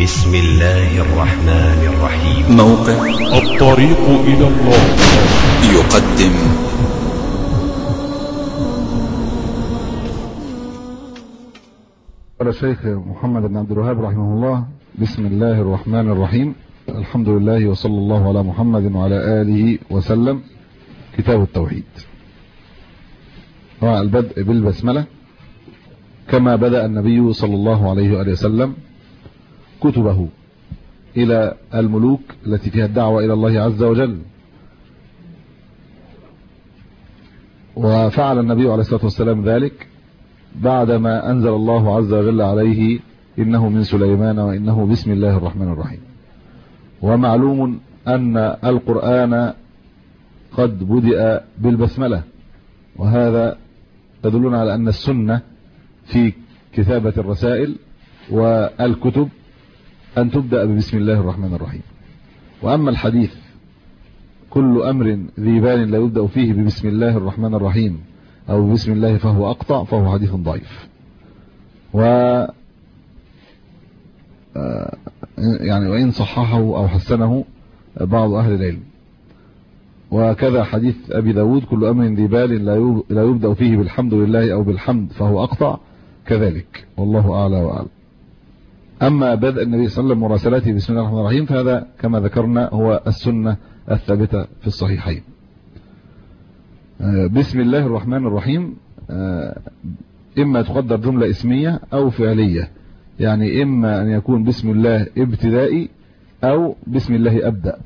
بسم الله الرحمن الرحيم. موقع الطريق إلى الله يقدم قال الشيخ محمد بن عبد الوهاب رحمه الله: بسم الله الرحمن الرحيم. الحمد لله وصلى الله على محمد وعلى آله وسلم. كتاب التوحيد. البدء بالبسملة كما بدأ النبي صلى الله عليه وآله وسلم كتبه إلى الملوك التي فيها الدعوة إلى الله عز وجل. وفعل النبي عليه الصلاة والسلام ذلك بعدما أنزل الله عز وجل عليه: إنه من سليمان وإنه بسم الله الرحمن الرحيم. ومعلوم أن القرآن قد بدأ بالبسملة، وهذا يدلنا على أن السنة في كتابة الرسائل والكتب أن تبدأ ببسم الله الرحمن الرحيم. وأما الحديث: كل أمر ذي بال لا يبدأ فيه ببسم الله الرحمن الرحيم أو بسم الله فهو أقطع، فهو حديث ضعيف. يعني وإن صححه أو حسنه بعض أهل العلم. وكذا حديث أبي داود: كل أمر ذي بال لا يبدأ فيه بالحمد لله أو بالحمد فهو أقطع، كذلك، والله أعلى وأعلم. أما بدء النبي صلى الله عليه وسلم مراسلاته بسم الله الرحمن الرحيم فهذا كما ذكرنا هو السنة الثابتة في الصحيحين. بسم الله الرحمن الرحيم إما تقدر جملة اسمية أو فعلية، يعني إما أن يكون بسم الله ابتدائي أو بسم الله أبدأ.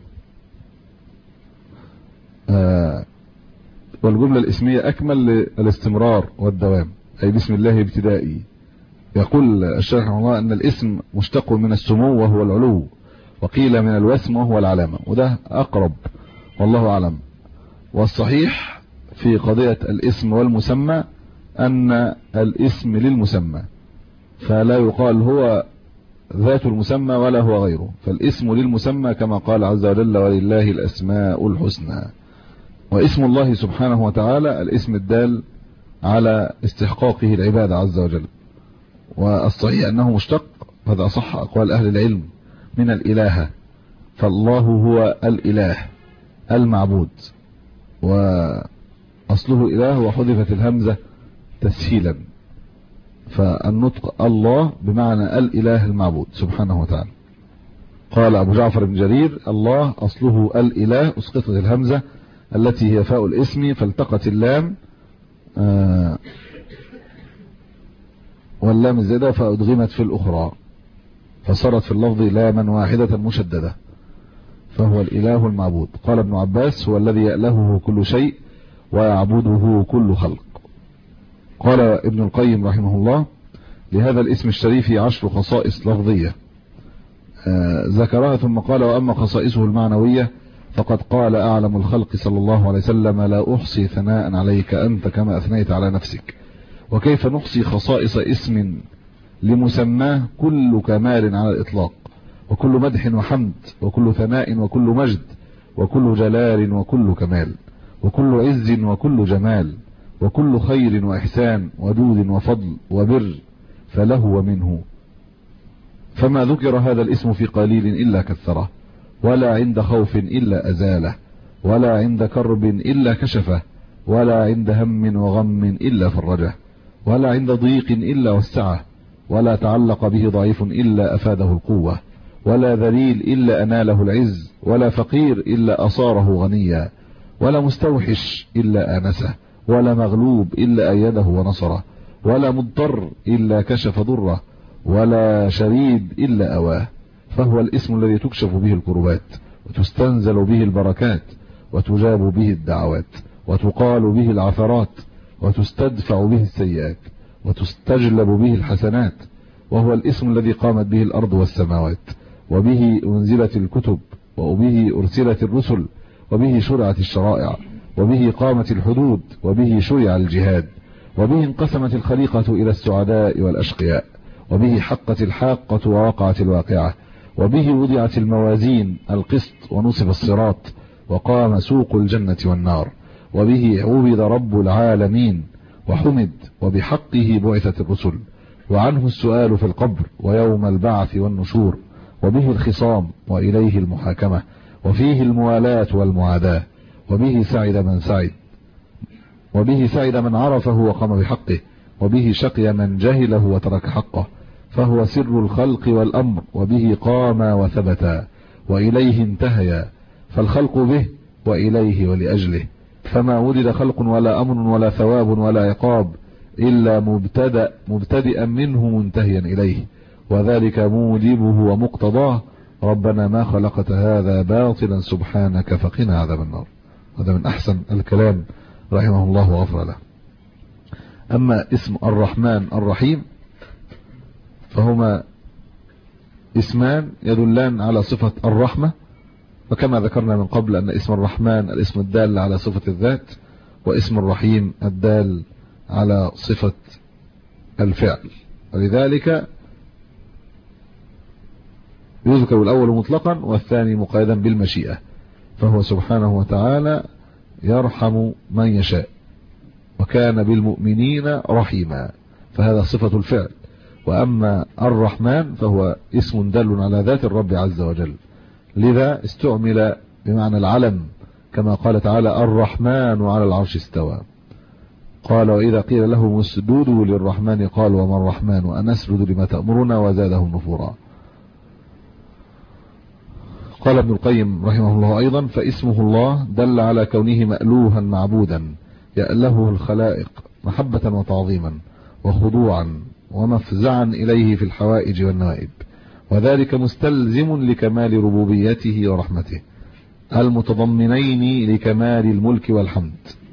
والجملة الاسمية أكمل للاستمرار والدوام، أي بسم الله ابتدائي. يقول الشيخ رحمه الله أن الاسم مشتق من السمو وهو العلو، وقيل من الوسم وهو العلامة، وده أقرب والله أعلم. والصحيح في قضية الاسم والمسمى أن الاسم للمسمى، فلا يقال هو ذات المسمى ولا هو غيره، فالاسم للمسمى كما قال عز وجل: ولله الأسماء الحسنى. واسم الله سبحانه وتعالى الاسم الدال على استحقاقه العبادة عز وجل. والصحيح أنه مشتق، هذا أصح أقوال أهل العلم، من الإلهة، فالله هو الإله المعبود، وأصله إله وحذفت الهمزة تسهيلا، فالنطق الله بمعنى الإله المعبود سبحانه وتعالى. قال أبو جعفر بن جرير: الله أصله الإله، أسقطت الهمزة التي هي فاء الاسم فالتقت اللام واللام الزائدة فأدغمت في الأخرى، فصارت في اللفظ لاما واحدة مشددة، فهو الإله المعبود. قال ابن عباس: هو الذي يألهه كل شيء ويعبده كل خلق. قال ابن القيم رحمه الله: لهذا الاسم الشريف 10 خصائص لفظية ذكرها، ثم قال: وأما خصائصه المعنوية فقد قال أعلم الخلق صلى الله عليه وسلم: لا أحصي ثناء عليك أنت كما أثنيت على نفسك. وكيف نحصي خصائص اسم لمسماه كل كمال على الإطلاق، وكل مدح وحمد، وكل ثناء وكل مجد، وكل جلال وكل كمال، وكل عز وكل جمال، وكل خير وإحسان وجود وفضل وبر، فله ومنه. فما ذكر هذا الاسم في قليل إلا كثره، ولا عند خوف إلا أزاله، ولا عند كرب إلا كشفه، ولا عند هم وغم إلا فرجه، ولا عند ضيق إلا وسعه، ولا تعلق به ضعيف إلا أفاده القوة، ولا ذليل إلا أناله العز، ولا فقير إلا أصاره غنيا، ولا مستوحش إلا آنسه، ولا مغلوب إلا أيده ونصره، ولا مضطر إلا كشف ضره، ولا شريد إلا أواه. فهو الاسم الذي تكشف به الكربات، وتستنزل به البركات، وتجاب به الدعوات، وتقال به العثرات، وتستدفع به السيئات، وتستجلب به الحسنات. وهو الاسم الذي قامت به الأرض والسماوات، وبه أنزلت الكتب، وبه أرسلت الرسل، وبه شرعت الشرائع، وبه قامت الحدود، وبه شرع الجهاد، وبه انقسمت الخليقة إلى السعداء والأشقياء، وبه حقت الحاقة ووقعت الواقعة، وبه وضعت الموازين القسط ونصب الصراط، وقام سوق الجنة والنار، وبه عبد رب العالمين وحمد، وبحقه بعثت الرسل، وعنه السؤال في القبر ويوم البعث والنشور، وبه الخصام وإليه المحاكمة، وفيه الموالاة والمعاداة، وبه سعد من سعد، وبه سعد من عرفه وقام بحقه، وبه شقي من جهله وترك حقه، فهو سر الخلق والأمر، وبه قام وثبتا، وإليه انتهيا، فالخلق به وإليه ولأجله، فما وجد خلق ولا أمر ولا ثواب ولا عقاب إلا مبتدئا منه منتهيا إليه، وذلك موجبه ومقتضاه. ربنا ما خلقت هذا باطلا سبحانك فقنا عذاب النار. هذا من أحسن الكلام رحمه الله وغفر له. أما اسم الرحمن الرحيم فهما اسمان يدلان على صفة الرحمة، وكما ذكرنا من قبل أن اسم الرحمن الاسم الدال على صفة الذات، واسم الرحيم الدال على صفة الفعل، ولذلك يذكر الأول مطلقا والثاني مقيدا بالمشيئة، فهو سبحانه وتعالى يرحم من يشاء، وكان بالمؤمنين رحيما، فهذا صفة الفعل. وأما الرحمن فهو اسم دل على ذات الرب عز وجل، لذا استعمل بمعنى العلم، كما قال تعالى الرحمن على العرش استوى. قال وإذا قيل لهم اسجدوا للرحمن قالوا وما الرحمن أنسجد لما تأمرنا وزادهم نفورا. قال ابن القيم رحمه الله أيضا فاسمه الله دل على كونه مألوها معبودا يألهه الخلائق محبة وتعظيما وخضوعا ومفزعا إليه في الحوائج والنوائب، وذلك مستلزم لكمال ربوبيته ورحمته المتضمنين لكمال الملك والحمد،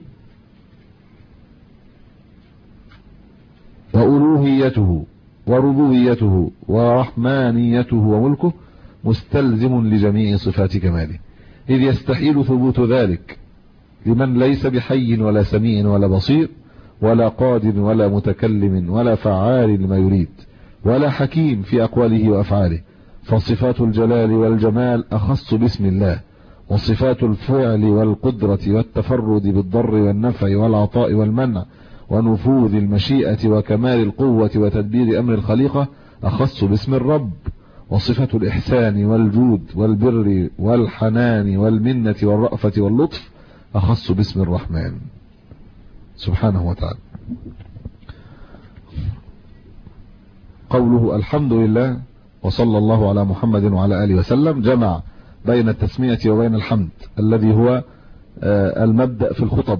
وألوهيته وربوبيته ورحمانيته وملكه مستلزم لجميع صفات كماله، إذ يستحيل ثبوت ذلك لمن ليس بحي ولا سميع ولا بصير ولا قادر ولا متكلم ولا فعال لما يريد ولا حكيم في أقواله وأفعاله، فصفات الجلال والجمال أخص باسم الله، وصفات الفعل والقدرة والتفرد بالضر والنفع والعطاء والمنع ونفوذ المشيئة وكمال القوة وتدبير أمر الخليقة أخص باسم الرب، وصفة الإحسان والجود والبر والحنان والمنة والرأفة واللطف أخص باسم الرحمن سبحانه وتعالى. قوله الحمد لله وصلى الله على محمد وعلى آله وسلم جمع بين التسمية وبين الحمد الذي هو المبدأ في الخطب،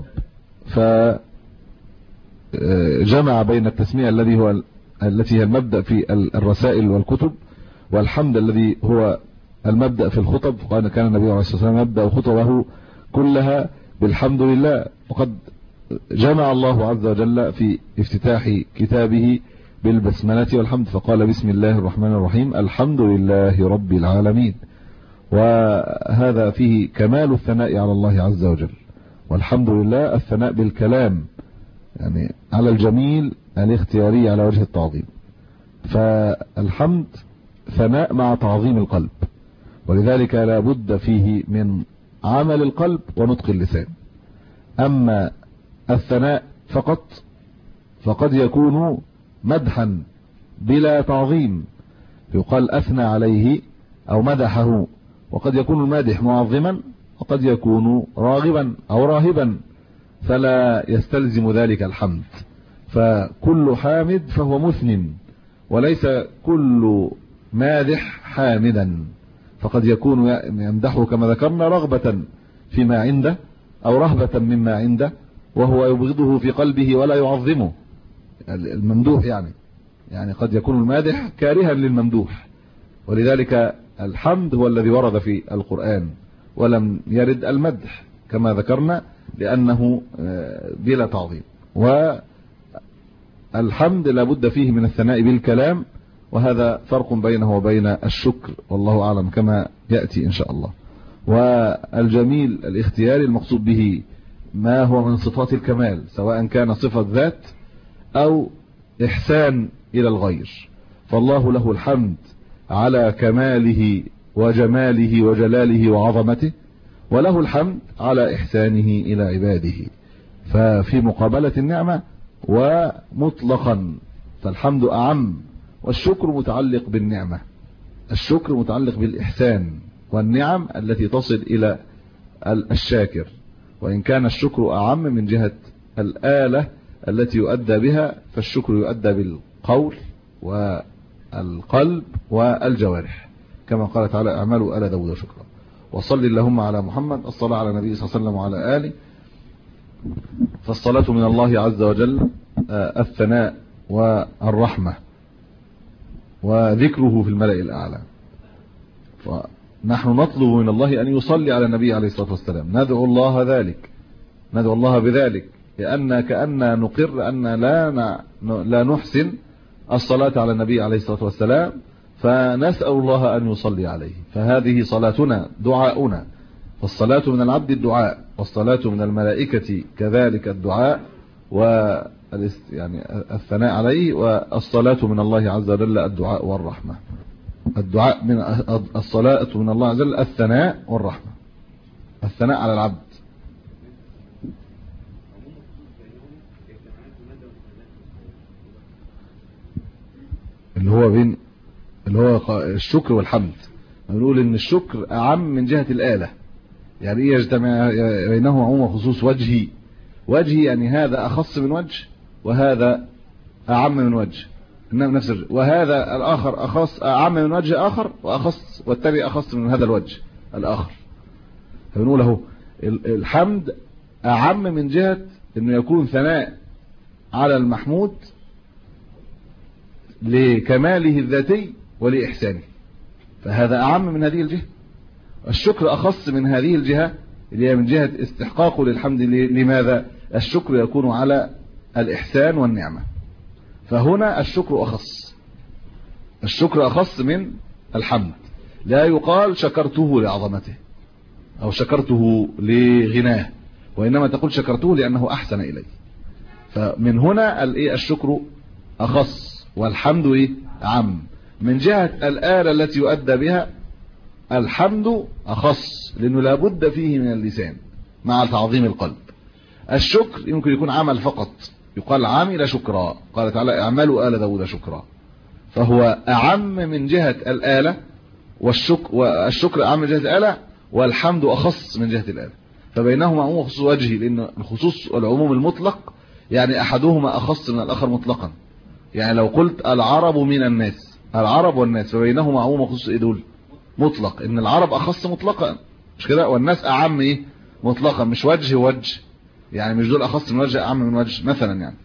فجمع بين التسمية التي هي المبدأ في الرسائل والكتب، والحمد الذي هو المبدأ في الخطب. قال كان النبي عليه الصلاة والسلام يبدأ خطبه كلها بالحمد لله، وقد جمع الله عز وجل في افتتاح كتابه بالبسملة والحمد، فقال بسم الله الرحمن الرحيم الحمد لله رب العالمين، وهذا فيه كمال الثناء على الله عز وجل. والحمد لله الثناء بالكلام، يعني على الجميل الاختياري على وجه التعظيم، فالحمد ثناء مع تعظيم القلب، ولذلك لا بد فيه من عمل القلب ونطق اللسان. أما الثناء فقط فقد يكون مدحا بلا تعظيم، يقال أثنى عليه أو مدحه، وقد يكون المادح معظما وقد يكون راغبا أو راهبا، فلا يستلزم ذلك الحمد. فكل حامد فهو مثن، وليس كل مادح حامدا، فقد يكون يمدحه كما ذكرنا رغبة فيما عنده أو رهبة مما عنده، وهو يبغضه في قلبه ولا يعظمه الممدوح، يعني قد يكون المادح كارها للممدوح. ولذلك الحمد هو الذي ورد في القرآن، ولم يرد المدح كما ذكرنا لأنه بلا تعظيم. والحمد لا بد فيه من الثناء بالكلام، وهذا فرق بينه وبين الشكر، والله أعلم كما يأتي إن شاء الله. والجميل الاختياري المقصود به ما هو من صفات الكمال، سواء كان صفة ذات أو إحسان إلى الغير، فالله له الحمد على كماله وجماله وجلاله وعظمته، وله الحمد على إحسانه إلى عباده، ففي مقابلة النعمة ومطلقا، فالحمد أعم، والشكر متعلق بالنعمة، الشكر متعلق بالإحسان والنعم التي تصل إلى الشاكر، وإن كان الشكر أعم من جهة الآلة التي يؤدى بها، فالشكر يؤدى بالقول والقلب والجوارح، كما قال تعالى اعملوا آل داود شكرا. وصل اللهم على محمد، الصلاة على النبي صلى الله عليه وسلم وعلى آله. فالصلاة من الله عز وجل الثناء والرحمة وذكره في الملأ الأعلى، فنحن نطلب من الله أن يصلي على النبي عليه الصلاة والسلام، ندعو الله ذلك، ندعو الله بذلك، لأن كأننا نقر أن لا نحسن الصلاة على النبي عليه الصلاة والسلام، فنسأل الله أن يصلي عليه. فهذه صلاتنا دعاؤنا، والصلاة من العبد الدعاء، والصلاة من الملائكة كذلك الدعاء يعني الثناء عليه، والصلاة من الله عز وجل الدعاء والرحمة. الدعاء من الصلاة من الله عز وجل الثناء والرحمة، الثناء على العبد. اللي هو الشكر والحمد. نقول ان الشكر اعم من جهة الآلة، يعني ايه يجتمع بينهما عموم وخصوص. وجهي يعني هذا اخص من وجه، وهذا اعم من وجه، انما نفس وهذا الاخر اخص اعم من وجه اخر، واخص والتاني اخص من هذا الوجه الاخر. فبنقول له الحمد اعم من جهة انه يكون ثناء على المحمود لكماله الذاتي ولإحسانه، فهذا أعم من هذه الجهة. الشكر أخص من هذه الجهة اللي هي من جهة استحقاقه للحمد. لماذا؟ الشكر يكون على الإحسان والنعمة، فهنا الشكر أخص، الشكر أخص من الحمد. لا يقال شكرته لعظمته أو شكرته لغناه، وإنما تقول شكرته لأنه أحسن إلي. فمن هنا الشكر أخص والحمد عم. من جهة الآلة التي يؤدى بها الحمد أخص، لأنه لابد فيه من اللسان مع تعظيم القلب. الشكر يمكن يكون عمل فقط، يقال عمل شكرا، قال تعالى اعملوا آل داود شكرا، فهو أعم من جهة الآلة، والشكر أعم من جهة الآلة، والحمد أخص من جهة الآلة. فبينهما عموم وخصوص وجهي، لأن الخصوص والعموم المطلق يعني أحدهما أخص من الآخر مطلقا. يعني لو قلت العرب من الناس، العرب والناس، فبينهما عموم وخصوص دول مطلق، ان العرب اخص مطلقا، مش كده؟ والناس اعم مطلقا، مش وجه وجه، يعني مش دول اخص من وجه اعم من وجه مثلا. يعني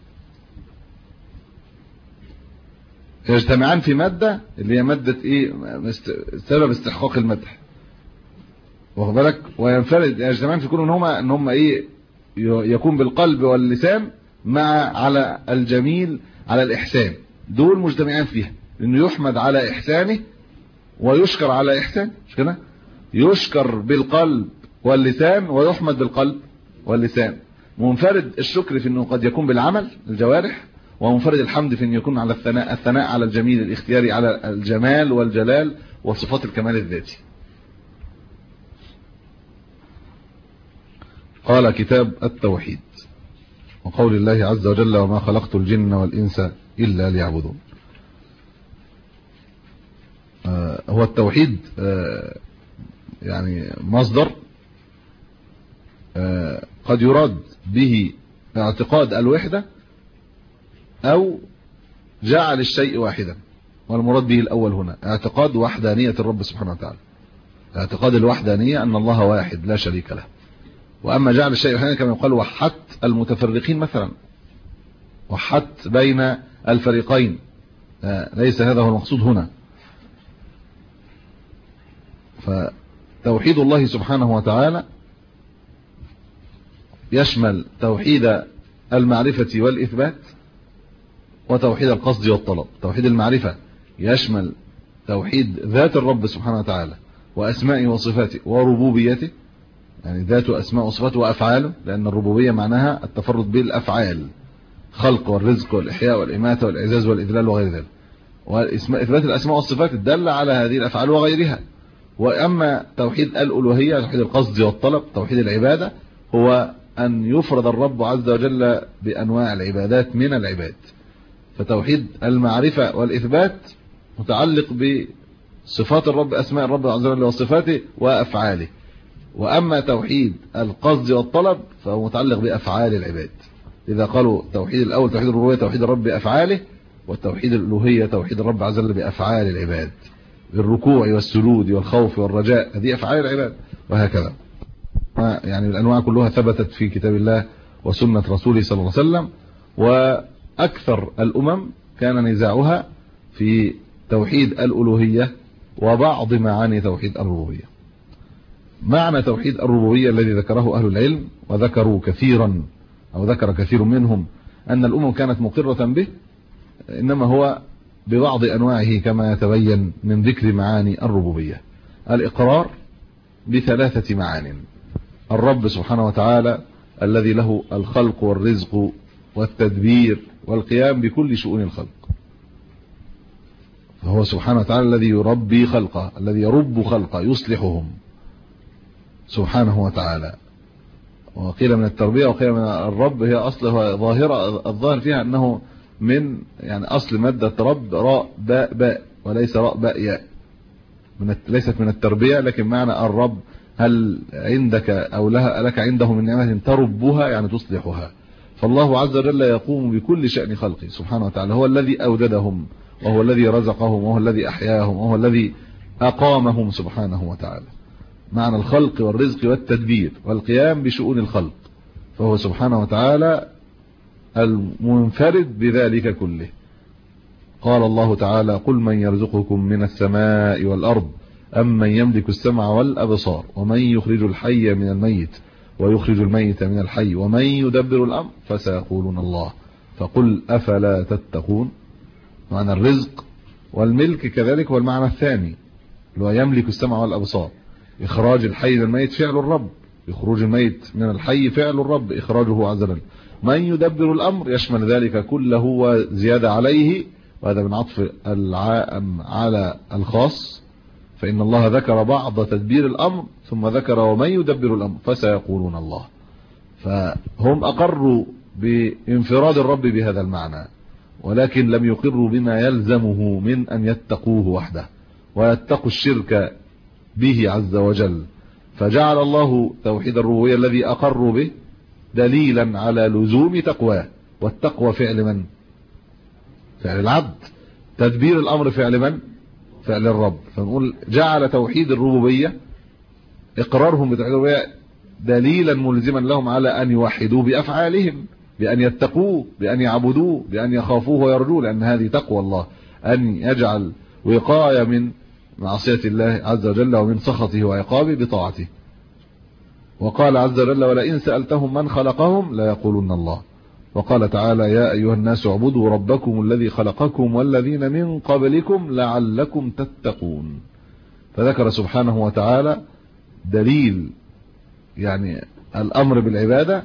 يجتمعان في مادة اللي هي مادة سبب استحقاق المدح، واخد بالك؟ وينفرد يجتمعان في كل ان هم يكون بالقلب واللسان مع على الجميل على الإحسان. دول مجتمعين فيها، انه يحمد على إحسانه ويشكر على إحسانه، مش كده؟ يشكر بالقلب واللسان ويحمد بالقلب واللسان. منفرد الشكر في انه قد يكون بالعمل الجوارح، ومنفرد الحمد في انه يكون على الثناء على الجميل الاختياري، على الجمال والجلال وصفات الكمال الذاتي. قال كتاب التوحيد، وقول الله عز وجل وما خلقت الجن والإنس إلا ليعبدون. هو التوحيد يعني مصدر قد يراد به اعتقاد الوحدة أو جعل الشيء واحدا، والمراد به الأول هنا اعتقاد وحدانية الرب سبحانه وتعالى، اعتقاد الوحدانية أن الله واحد لا شريك له. وأما جعل الشيء واحدا كما يقال وحدت المتفرقين مثلا، وحدت بين الفريقين، ليس هذا هو المقصود هنا. فتوحيد الله سبحانه وتعالى يشمل توحيد المعرفة والإثبات، وتوحيد القصد والطلب. توحيد المعرفة يشمل توحيد ذات الرب سبحانه وتعالى وأسمائه وصفاته وربوبيته، يعني ذاته أسماء وصفاته وأفعاله، لأن الربوبية معناها التفرد بالأفعال، خلق والرزق والإحياء والإماتة والإعزاز والإذلال وغير ذلك، وإثبات الأسماء والصفات الدالة على هذه الأفعال وغيرها. وأما توحيد الألوهية، توحيد القصد والطلب، توحيد العبادة، هو أن يفرد الرب عز وجل بأنواع العبادات من العباد. فتوحيد المعرفة والإثبات متعلق صفات الرب، أسماء الرب عز وجل وصفاته وأفعاله. وأما توحيد القصد والطلب فهو متعلق بأفعال العباد. إذا قالوا توحيد الأول توحيد الربوبية توحيد الرب بأفعاله، والتوحيد الألوهية توحيد الرب عز وجل بأفعال العباد، بالركوع والسجود والخوف والرجاء، هذه أفعال العباد. وهكذا يعني الأنواع كلها ثبتت في كتاب الله وسنة رسوله صلى الله عليه وسلم. وأكثر الأمم كان نزاعها في توحيد الألوهية وبعض معاني توحيد الربوبية. معنى توحيد الربوبية الذي ذكره أهل العلم وذكروا كثيرا أو ذكر كثير منهم أن الأمم كانت مقرة به، إنما هو ببعض أنواعه كما يتبين من ذكر معاني الربوبية. الإقرار بثلاثة معان: الرب سبحانه وتعالى الذي له الخلق والرزق والتدبير والقيام بكل شؤون الخلق، فهو سبحانه وتعالى الذي يربي خلقه، الذي يرب خلقه يصلحهم سبحانه وتعالى. وقيل من التربية وقيل من الرب، هي أصلها ظاهرة الظاهر فيها أنه من يعني أصل مادة رب راء باء باء وليس راء باء ياء، ليست من التربية، لكن معنى الرب هل عندك أو لك عنده من نعمة تربها يعني تصلحها. فالله عز وجل يقوم بكل شأن خلقه سبحانه وتعالى، هو الذي أوجدهم وهو الذي رزقهم وهو الذي أحياهم وهو الذي أقامهم سبحانه وتعالى. معنى الخلق والرزق والتدبير والقيام بشؤون الخلق، فهو سبحانه وتعالى المنفرد بذلك كله. قال الله تعالى: قل من يرزقكم من السماء والأرض أم من يملك السمع والأبصار ومن يخرج الحي من الميت ويخرج الميت من الحي ومن يدبر الأمر فسيقولون الله فقل أفلا تتقون. معنى الرزق والملك كذلك هو المعنى الثاني اللي هو يملك السمع والأبصار. إخراج الحي من الميت فعل الرب، إخراج الميت من الحي فعل الرب إخراجه عز وجل. من يدبر الأمر يشمل ذلك كله وزيادة عليه، وهذا من عطف العام على الخاص، فإن الله ذكر بعض تدبير الأمر ثم ذكر ومن يدبر الأمر فسيقولون الله. فهم أقروا بانفراد الرب بهذا المعنى، ولكن لم يقروا بما يلزمه من أن يتقوه وحده ويتقوا الشرك به عز وجل. فجعل الله توحيد الربوبية الذي أقروا به دليلا على لزوم تقواه، والتقوى فعل من؟ فعل العبد. تدبير الأمر فعل من؟ فعل الرب. فنقول جعل توحيد الربوبية إقرارهم بتوحيد الربوبية دليلا ملزما لهم على أن يوحدوا بأفعالهم، بأن يتقوه، بأن يعبدوه، بأن يخافوه ويرجوه، لأن هذه تقوى الله، أن يجعل وقاية من معصية الله عز وجل ومن سخطه وعقابه بطاعته. وقال عز وجل: ولئن سألتهم من خلقهم لا يقولون الله. وقال تعالى: يا أيها الناس اعبدوا ربكم الذي خلقكم والذين من قبلكم لعلكم تتقون. فذكر سبحانه وتعالى دليل يعني الأمر بالعبادة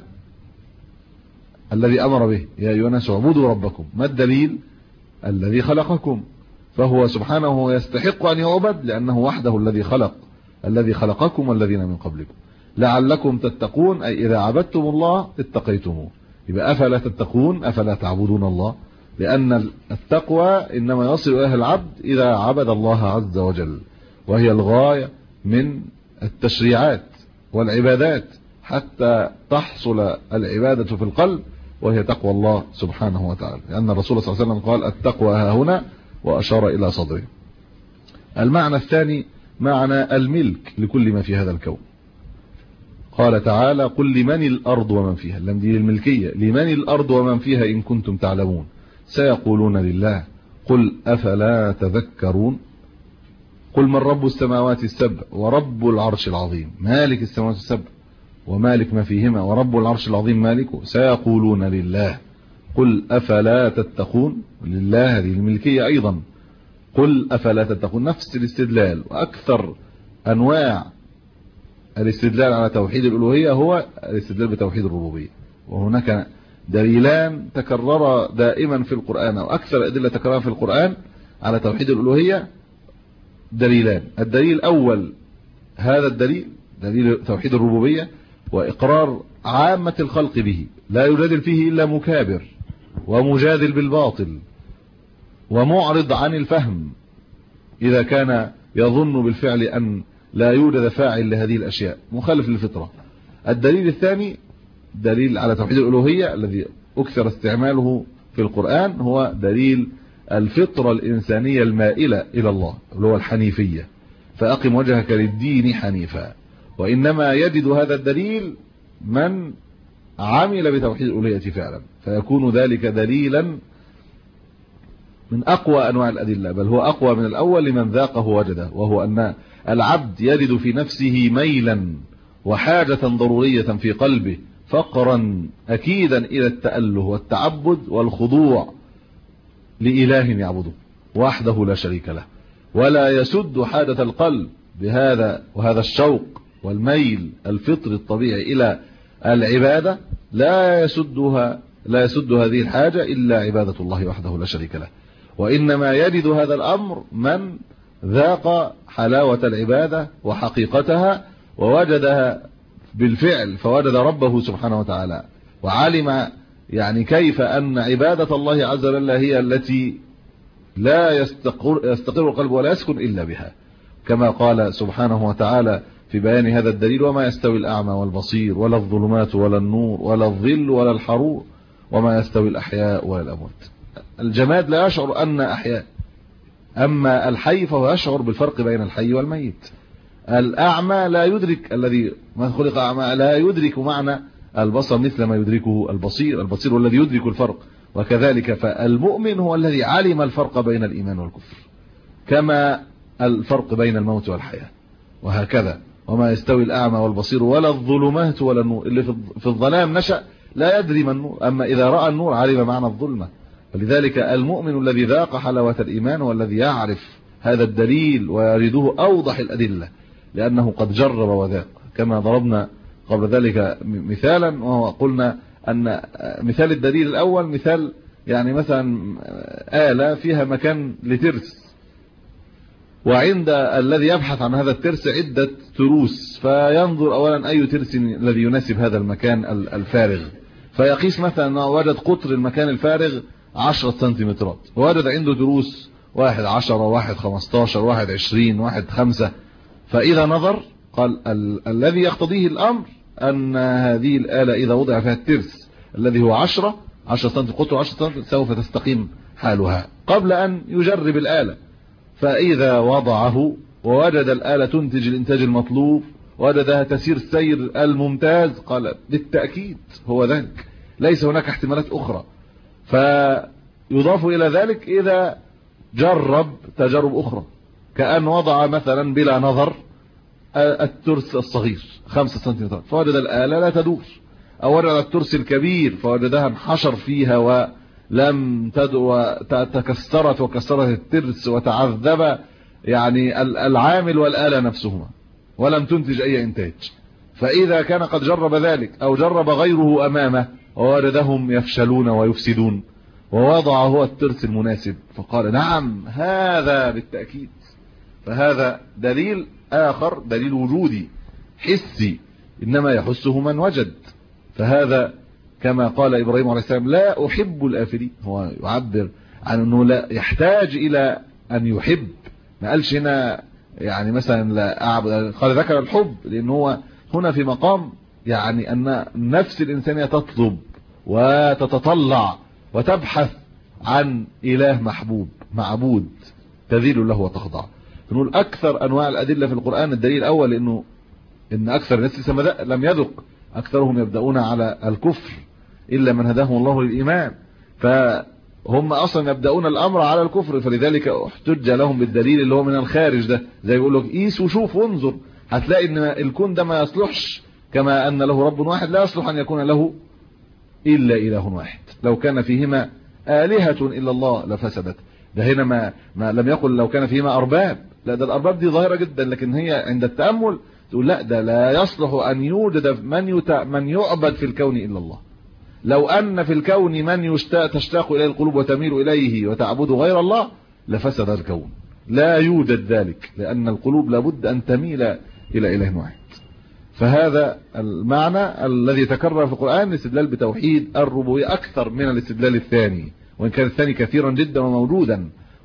الذي أمر به، يا أيها الناس اعبدوا ربكم. ما الدليل؟ الذي خلقكم، فهو سبحانه يستحق أن يعبد لأنه وحده الذي خلقكم والذين من قبلكم. لعلكم تتقون أي إذا عبدتم الله اتقيتموه. يبقى أفلا تتقون، أفلا تعبدون الله، لأن التقوى إنما يصل إليها العبد إذا عبد الله عز وجل، وهي الغاية من التشريعات والعبادات حتى تحصل العبادة في القلب، وهي تقوى الله سبحانه وتعالى، لأن الرسول صلى الله عليه وسلم قال: التقوى ها هنا، وأشار إلى صدره. المعنى الثاني معنى الملك لكل ما في هذا الكون. قال تعالى: قل لمن الأرض ومن فيها، لم دي الملكية، لمن الأرض ومن فيها إن كنتم تعلمون، سيقولون لله قل أفلا تذكرون. قل من رب السماوات السبع ورب العرش العظيم، مالك السماوات السبع ومالك ما فيهما ورب العرش العظيم مالكه، سيقولون لله قل أفلا تتقون. لله هذه الملكية أيضا. قل أفلا تتقون نفس الاستدلال، وأكثر أنواع الاستدلال على توحيد الألوهية هو الاستدلال بتوحيد الربوبية. وهناك دليلان تكرر دائما في القرآن، أو أكثر أدلة تكرر في القرآن على توحيد الألوهية دليلان. الدليل الأول هذا الدليل دليل توحيد الربوبية، وإقرار عامة الخلق به، لا يجادل فيه إلا مكابر ومجادل بالباطل ومعرض عن الفهم إذا كان يظن بالفعل أن لا يوجد فاعل لهذه الأشياء، مخالف للفطرة. الدليل الثاني دليل على توحيد الألوهية الذي أكثر استعماله في القرآن، هو دليل الفطرة الإنسانية المائلة إلى الله اللي هو الحنيفية، فأقم وجهك للدين حنيفا. وإنما يجد هذا الدليل من عمل بتوحيد الألوهية فعلا، فيكون ذلك دليلا من أقوى أنواع الأدلة، بل هو أقوى من الأول لمن ذاقه وجده، وهو أن العبد يجد في نفسه ميلا وحاجة ضرورية في قلبه، فقرا أكيدا إلى التأله والتعبد والخضوع لإله يعبده وحده لا شريك له، ولا يسد حاجة القلب بهذا وهذا الشوق والميل الفطري الطبيعي إلى العبادة، لا يسد هذه الحاجة إلا عبادة الله وحده لا شريك له. وإنما يجد هذا الأمر من ذاق حلاوة العبادة وحقيقتها ووجدها بالفعل، فوجد ربه سبحانه وتعالى وعلم يعني كيف أن عبادة الله عز وجل هي التي لا يستقر القلب ولا يسكن إلا بها، كما قال سبحانه وتعالى في بيان هذا الدليل: وما يستوي الأعمى والبصير ولا الظلمات ولا النور ولا الظل ولا الحرور وما يستوي الأحياء ولا الأموات. الجماد لا يشعر أن أحياء، أما الحي فهو يشعر بالفرق بين الحي والميت. الأعمى لا يدرك، الذي ما خلق أعمى لا يدرك معنى البصر مثل ما يدركه البصير، البصير هو الذي يدرك الفرق. وكذلك فالمؤمن هو الذي علم الفرق بين الإيمان والكفر، كما الفرق بين الموت والحياة، وهكذا. وما يستوي الأعمى والبصير ولا الظلمات ولا النور، اللي في الظلام نشأ لا يدري ما النور، أما إذا رأى النور علم معنى الظلمة. فلذلك المؤمن الذي ذاق حلاوة الإيمان هو الذي يعرف هذا الدليل ويريده أوضح الأدلة، لأنه قد جرب وذاق. كما ضربنا قبل ذلك مثالا، وهو قلنا أن مثال الدليل الأول مثال يعني مثلا آلة فيها مكان لترس، وعند الذي يبحث عن هذا الترس عدة تروس، فينظر أولا أي ترس الذي يناسب هذا المكان الفارغ، فيقيس مثلا وجد قطر المكان الفارغ 10 سنتيمترات، ووجد عنده تروس 1 10 1 15 1 20 1 5. فإذا نظر قال الذي يقتضيه الأمر أن هذه الآلة إذا وضع فيها الترس الذي هو 10 سنتيمتر قطر 10 سنتيمتر سوف تستقيم حالها، قبل أن يجرب الآلة. فإذا وضعه ووجد الآلة تنتج الإنتاج المطلوب، وجدها تسير السير الممتاز، قال بالتأكيد هو ذلك، ليس هناك احتمالات أخرى. فيضاف إلى ذلك إذا جرب تجارب أخرى، كأن وضع مثلا بلا نظر الترس الصغير 5 سنتيمتر فوجد الآلة لا تدور، أو وجد الترس الكبير فوجدها انحشر فيها ولم تكسرت وكسرت الترس وتعذب يعني العامل والآلة نفسهما ولم تنتج أي إنتاج. فإذا كان قد جرب ذلك أو جرب غيره أمامه ووجدهم يفشلون ويفسدون، ووضع هو الترس المناسب فقال نعم هذا بالتأكيد. فهذا دليل آخر، دليل وجودي حسي، إنما يحسه من وجد. فهذا كما قال إبراهيم عليه السلام: لا أحب الآفلين. هو يعبر عن أنه لا يحتاج إلى أن يحب، ما قالش هنا يعني مثلا لا أعبد، قال ذكر الحب لأنه هو هنا في مقام يعني أن نفس الإنسانية تطلب وتتطلع وتبحث عن إله محبوب معبود تذيل له وتخضع. نقول أكثر أنواع الأدلة في القرآن الدليل الأول إن أكثر الناس لم يذق، أكثرهم يبدأون على الكفر إلا من هداهم الله للإيمان، فهم أصلا يبدأون الأمر على الكفر، فلذلك احتج لهم بالدليل اللي هو من الخارج ده، زي يقول لك قيس وشوف وانظر، هتلاقي إن الكون ده ما يصلحش، كما أن له رب واحد لا يصلح أن يكون له إلا إله واحد، لو كان فيهما آلهة إلا الله لفسدت. ده هنا ما لم يقل لو كان فيهما أرباب، لا، ده الأرباب دي ظاهرة جدا، لكن هي عند التأمل تقول لا، ده لا يصلح أن يوجد من يعبد في الكون إلا الله. لو أن في الكون من تشتاق إليه القلوب وتميل إليه وتعبد غير الله لفسد الكون، لا يوجد ذلك، لأن القلوب لابد أن تميل إلى إله واحد. فهذا المعنى الذي تكرر في القرآن الاستدلال بتوحيد الربوبية أكثر من الاستدلال الثاني، وإن كان الثاني كثيرا جدا وموجودا،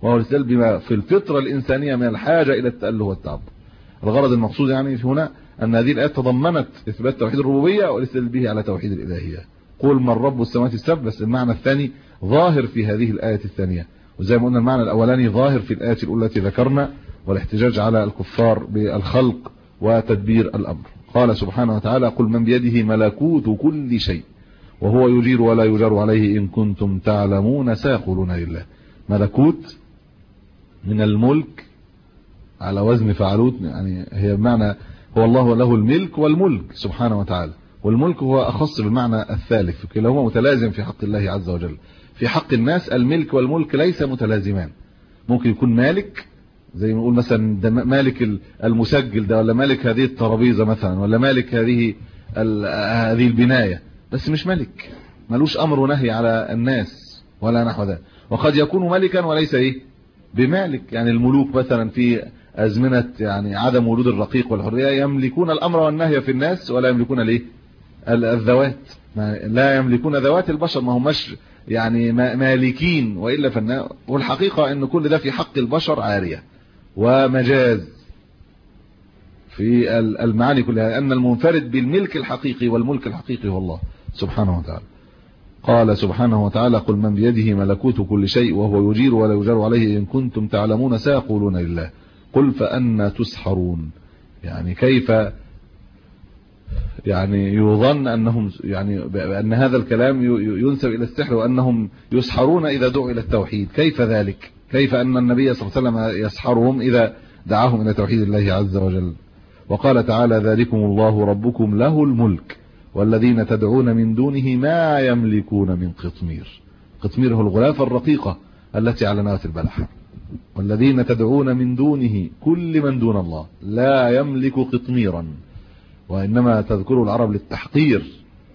وهو الاستدلال بما في الفطرة الإنسانية من الحاجة إلى التأله والتعبد. الغرض المقصود يعني هنا أن هذه الآيات تضمنت إثبات توحيد الربوبية والاستدلال به على توحيد الإلهية. قل من رب السماوات السبع، بس المعنى الثاني ظاهر في هذه الآية الثانية، وزي ما قلنا المعنى الأولاني ظاهر في الآية الأولى التي ذكرنا، والاحتجاج على الكفار بالخلق وتدبير الأمر. قال سبحانه وتعالى قل من بيده ملكوت كل شيء وهو يجير ولا يجار عليه إن كنتم تعلمون سيقولون لله. ملكوت من الملك على وزن فعلوت، يعني هي بمعنى هو الله له الملك والملك سبحانه وتعالى، والملك هو أخص بالمعنى الثالث، كلاهما متلازم في حق الله عز وجل. في حق الناس الملك والملك ليس متلازمان، ممكن يكون مالك زي ما نقول مثلا ده مالك المسجل ده، ولا مالك هذه الترابيزة مثلا، ولا مالك هذه البناية، بس مش ملك، ملوش أمر ونهي على الناس ولا نحو ذلك. وقد يكون ملكا وليس بمالك، يعني الملوك مثلا في أزمنة يعني عدم وجود الرقيق والحرية يملكون الأمر والنهي في الناس ولا يملكون الذوات، لا يملكون ذوات البشر، ما هماش يعني مالكين، وإلا والحقيقة أن كل ده في حق البشر عارية ومجاز في المعاني كلها، أن المنفرد بالملك الحقيقي والملك الحقيقي هو الله سبحانه وتعالى. قال سبحانه وتعالى قل من بيده ملكوت كل شيء وهو يجير ولا يجار عليه إن كنتم تعلمون سيقولون لله قل فأنا تسحرون. يعني كيف يعني يظن أنهم يعني بأن هذا الكلام ينسب إلى السحر وأنهم يسحرون إذا دعوا إلى التوحيد؟ كيف ذلك؟ كيف أن النبي صلى الله عليه وسلم يسحرهم إذا دعاهم إلى توحيد الله عز وجل؟ وقال تعالى ذلكم الله ربكم له الملك والذين تدعون من دونه ما يملكون من قطمير. قطمير هو الغلاف الرقيقة التي على نواة البلح. والذين تدعون من دونه كل من دون الله لا يملك قطميرا، وإنما تذكر العرب للتحقير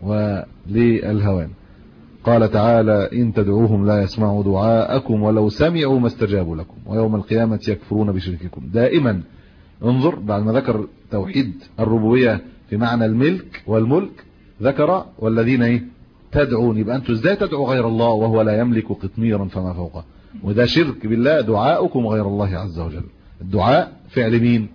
وللهوان. قال تعالى إن تدعوهم لا يسمعوا دعاءكم ولو سمعوا ما استجابوا لكم ويوم القيامة يكفرون بشرككم. دائما انظر بعد ما ذكر توحيد الربوبية في معنى الملك والملك ذكر والذين تدعون، يبقى أنتم ازاي تدعوا غير الله وهو لا يملك قطميرا فما فوقه؟ وده شرك بالله، دعاؤكم غير الله عز وجل. الدعاء فعل مين؟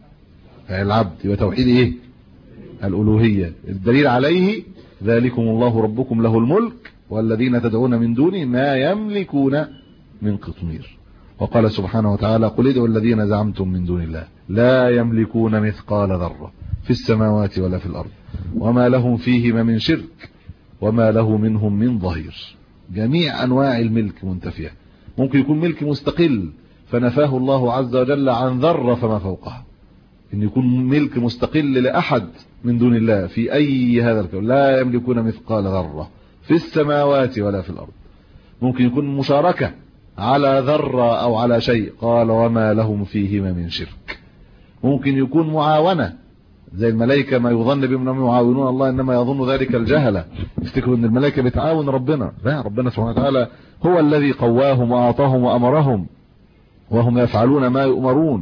فعل العبد، يبقى توحيد الألوهية. الدليل عليه ذلكم الله ربكم له الملك والذين تدعون من دونه ما يملكون من قطمير. وقال سبحانه وتعالى قل ادعوا الذين زعمتم من دون الله لا يملكون مثقال ذرة في السماوات ولا في الأرض وما لهم فيهما من شرك وما له منهم من ظهير. جميع أنواع الملك منتفية. ممكن يكون ملك مستقل فنفاه الله عز وجل عن ذرة فما فوقها، إن يكون ملك مستقل لأحد من دون الله في أي هذا الكون لا يملكون مثقال ذرة في السماوات ولا في الأرض. ممكن يكون مشاركة على ذرة أو على شيء، قال وما لهم فيهما من شرك. ممكن يكون معاونة زي الملائكة، ما يظن بأنهم يعاونون الله إنما يظن ذلك الجهلة، يفتكروا أن الملائكة بتعاون ربنا. لا، ربنا سبحانه وتعالى هو الذي قواهم وأعطاهم وأمرهم وهم يفعلون ما يؤمرون.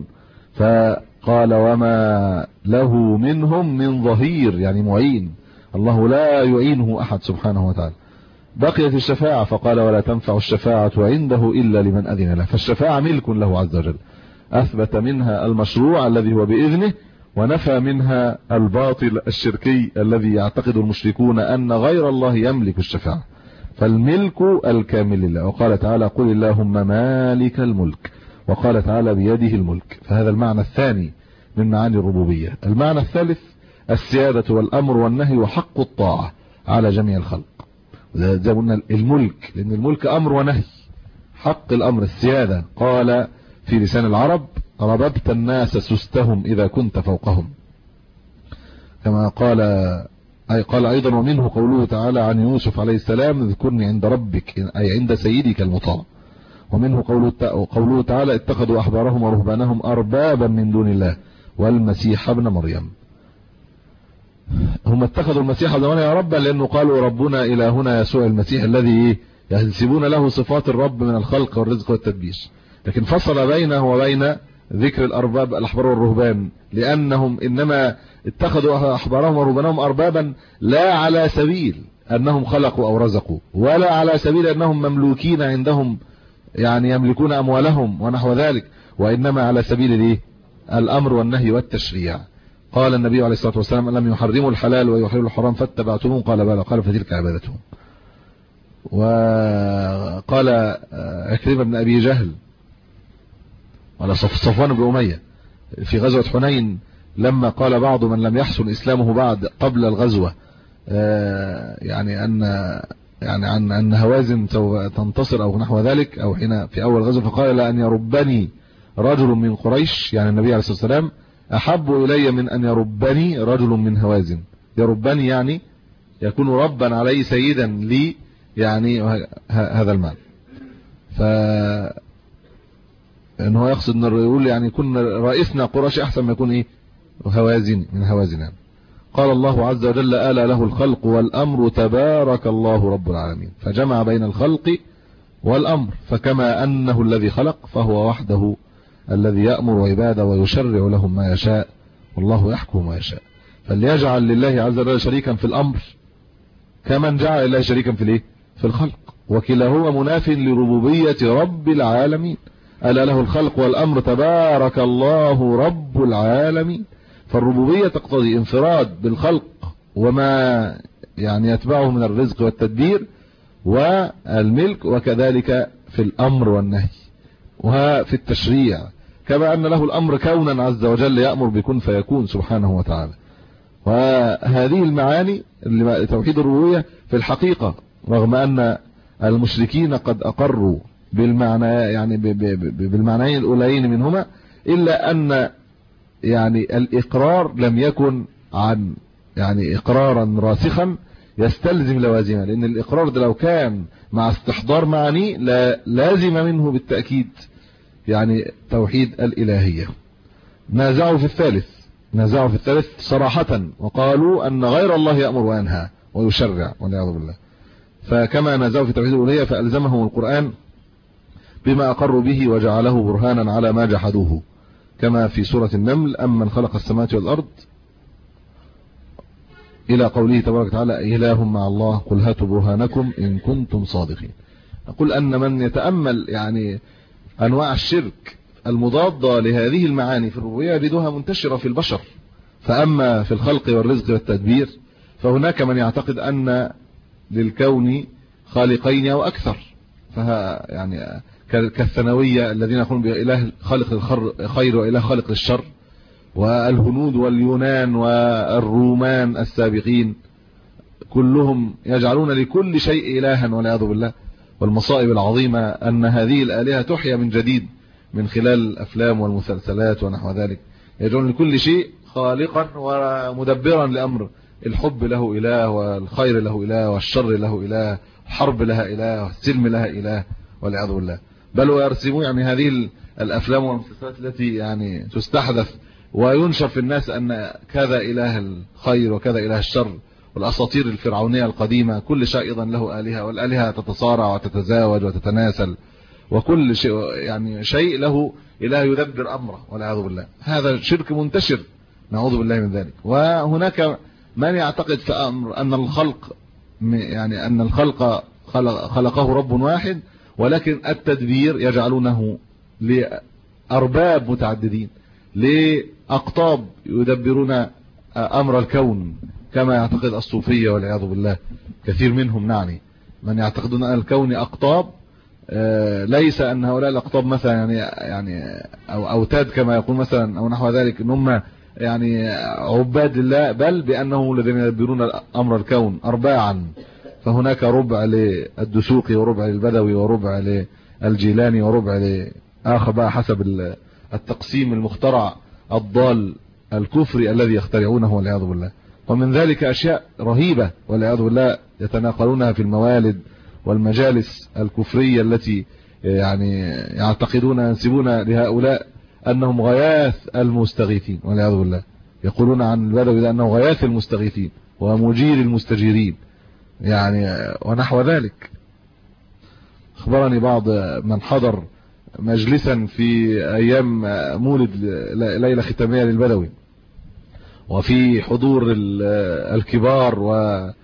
فقال وما له منهم من ظهير، يعني معين، الله لا يعينه أحد سبحانه وتعالى. بقيت الشفاعة فقال ولا تنفع الشفاعة عنده إلا لمن أذن له. فالشفاعة ملك له عز وجل، أثبت منها المشروع الذي هو بإذنه ونفى منها الباطل الشركي الذي يعتقد المشركون أن غير الله يملك الشفاعة. فالملك الكامل لله. وقال تعالى قل اللهم مالك الملك، وقال تعالى بيده الملك. فهذا المعنى الثاني من معاني الربوبية. المعنى الثالث السيادة والأمر والنهي وحق الطاعة على جميع الخلق. زي ما قلنا الملك، لأن الملك أمر ونهي. حق الأمر السيادة، قال في لسان العرب رببت الناس سستهم إذا كنت فوقهم، كما قال أيضا ومنه قوله تعالى عن يوسف عليه السلام اذكرني عند ربك أي عند سيدك المطاع. ومنه قوله تعالى اتخذوا أحبارهم ورهبانهم أربابا من دون الله والمسيح ابن مريم. هم اتخذوا المسيح ابن مريم ربا لأنه قالوا ربنا إلهنا يسوع المسيح الذي ينسبون له صفات الرب من الخلق والرزق والتدبير. لكن فصل بينه وبين ذكر الأرباب الأحبار والرهبان، لأنهم إنما اتخذوا أحبارهم ورهبانهم أربابا لا على سبيل أنهم خلقوا أو رزقوا، ولا على سبيل أنهم مملوكين عندهم يعني يملكون أموالهم ونحو ذلك، وإنما على سبيل الأمر والنهي والتشريع. قال النبي عليه الصلاة والسلام: لم يحرموا الحلال ويحلوا الحرام فاتبعتموهم؟ قال بلى. قال: فتلك عبادتهم. وقال عكرمة بن أبي جهل على صفوان بن أمية في غزوة حنين لما قال بعض من لم يحسن إسلامه بعد قبل الغزوة يعني أن هوازن تنتصر أو نحو ذلك، أو حين في أول غزوة، فقال: لأن يربني رجل من قريش، يعني النبي عليه الصلاة والسلام، أحب إلي من أن يربني رجل من هوازن. يربني يعني يكون ربا علي سيدا لي، يعني هذا المعنى. إنه يقصد أن يقول يعني يكون رئيسنا قريش أحسن ما يكون هوازن من هوازن يعني. قال الله عز وجل: آلا له الخلق والأمر تبارك الله رب العالمين. فجمع بين الخلق والأمر، فكما أنه الذي خلق فهو وحده الذي يأمر عباده ويشرع لهم ما يشاء، والله يحكم ما يشاء. فليجعل لله عز وجل شريكا في الأمر كمن جعل لله شريكا في الخلق، وكلاهما مناف لربوبية رب العالمين. ألا له الخلق والأمر تبارك الله رب العالمين. فالربوبية تقتضي انفراد بالخلق وما يعني يتبعه من الرزق والتدبير والملك، وكذلك في الأمر والنهي وفي التشريع، كما أن له الأمر كونا عز وجل يأمر بكن فيكون سبحانه وتعالى. وهذه المعاني لتوحيد الربوبية في الحقيقة، رغم أن المشركين قد أقروا بالمعنى يعني بالمعنيين الأولين منهما، إلا أن يعني الإقرار لم يكن عن يعني إقرارا راسخا يستلزم لوازمه، لأن الإقرار ده لو كان مع استحضار معاني لا لازم منه بالتأكيد يعني توحيد الإلهية. نازعوا في الثالث صراحة، وقالوا أن غير الله يأمر وينهى ويشرع والعياذ بالله. فكما نازعوا في توحيد الألوهية فألزمهم القرآن بما أقروا به وجعله برهانا على ما جحدوه، كما في سورة النمل: أمن خلق السماوات والأرض، إلى قوله تبارك وتعالى: إله مع الله قل هاتوا برهانكم إن كنتم صادقين. نقول أن من يتأمل يعني أنواع الشرك المضادة لهذه المعاني في الربوبية يجدها منتشرة في البشر. فأما في الخلق والرزق والتدبير فهناك من يعتقد أن للكون خالقين أو أكثر، فها يعني كالثانوية الذين يقولون بإله خالق الخير وإله خالق الشر، والهنود واليونان والرومان السابقين كلهم يجعلون لكل شيء إلها والعياذ بالله. والمصائب العظيمة أن هذه الآلهة تحيا من جديد من خلال الأفلام والمسلسلات ونحو ذلك، يجعلون لكل شيء خالقا ومدبرا لأمر. الحب له إله، والخير له إله، والشر له إله، الحرب لها إله، والسلم لها إله والعياذ بالله. بل ويرسمون يعني هذه الأفلام والمسلسلات التي يعني تستحدث وينشر في الناس أن كذا إله الخير وكذا إله الشر، والأساطير الفرعونية القديمة كل شيء أيضا له آلهة، والآلهة تتصارع وتتزاوج وتتناسل، وكل شيء يعني شيء له إله يدبر أمره والعياذ بالله. هذا شرك منتشر نعوذ بالله من ذلك. وهناك من يعتقد في أمر أن الخلق يعني أن الخلق خلقه رب واحد، ولكن التدبير يجعلونه لأرباب متعددين، لأقطاب يدبرون أمر الكون، كما يعتقد الصوفية والعياذ بالله. كثير منهم نعني من يعتقدون أن الكون أقطاب، ليس أن هؤلاء الأقطاب مثلا يعني أو أوتاد كما يقول مثلا أو نحو ذلك، إن هم يعني عباد الله، بل بأنهم الذين يدبرون أمر الكون أرباعا. فهناك ربع للدسوقي وربع للبدوي وربع للجيلاني وربع لآخر بقى حسب التقسيم المخترع الضال الكفري الذي يخترعونه والعياذ بالله. ومن ذلك أشياء رهيبة والعياذ بالله يتناقلونها في الموالد والمجالس الكفرية التي يعني يعتقدون ينسبون لهؤلاء أنهم غياث المستغيثين والعياذ بالله. يقولون عن البدوي أنه غياث المستغيثين ومجير المستجيرين يعني ونحو ذلك. أخبرني بعض من حضر مجلسا في أيام مولد ليلة ختامية للبدوي، وفي حضور الكبار